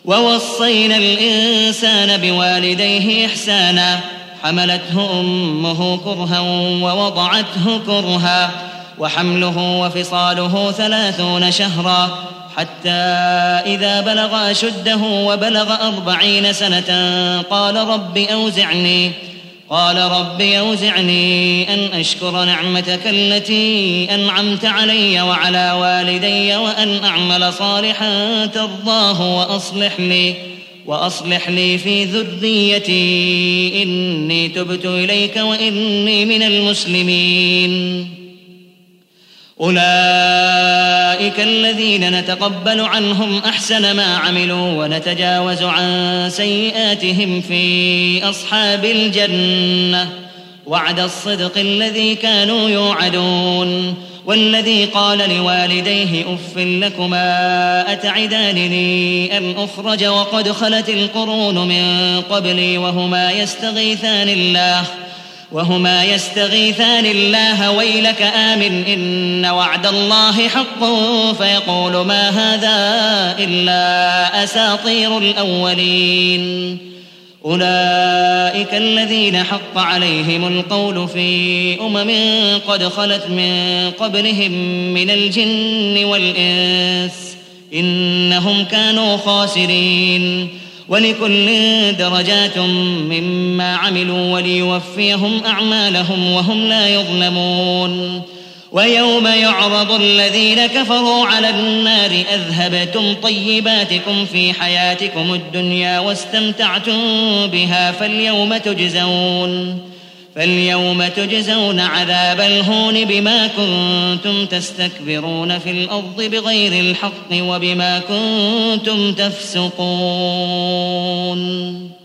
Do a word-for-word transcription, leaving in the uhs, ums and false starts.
ووصينا الإنسان بوالديه إحسانا حملته أمه كرها ووضعته كرها وحمله وفصاله ثلاثون شهرا حتى إذا بلغ أشده وبلغ أربعين سنة قال رب أوزعني قال رب أوزعني أن أشكر نعمتك التي أنعمت علي وعلى والدي وأن أعمل صالحا ترضاه وأصلح لي وأصلح لي في ذريتي إني تبت إليك وإني من المسلمين. أولئك الذين نتقبل عنهم أحسن ما عملوا ونتجاوز عن سيئاتهم في أصحاب الجنة وعد الصدق الذي كانوا يوعدون. والذي قال لوالديه أف لكما أتعدانني أن أخرج وقد خلت القرون من قبلي وهما يستغيثان الله وهما يستغيثان الله ويلك آمن إن وعد الله حق فيقول ما هذا إلا أساطير الأولين. أولئك الذين حق عليهم القول في أمم قد خلت من قبلهم من الجن والإنس إنهم كانوا خاسرين. ولكل درجات مما عملوا وليوفيهم أعمالهم وهم لا يظلمون. ويوم يعرض الذين كفروا على النار أذهبتم طيباتكم في حياتكم الدنيا واستمتعتم بها فاليوم تجزون فاليوم تجزون عذاب الهون بما كنتم تستكبرون في الأرض بغير الحق وبما كنتم تفسقون.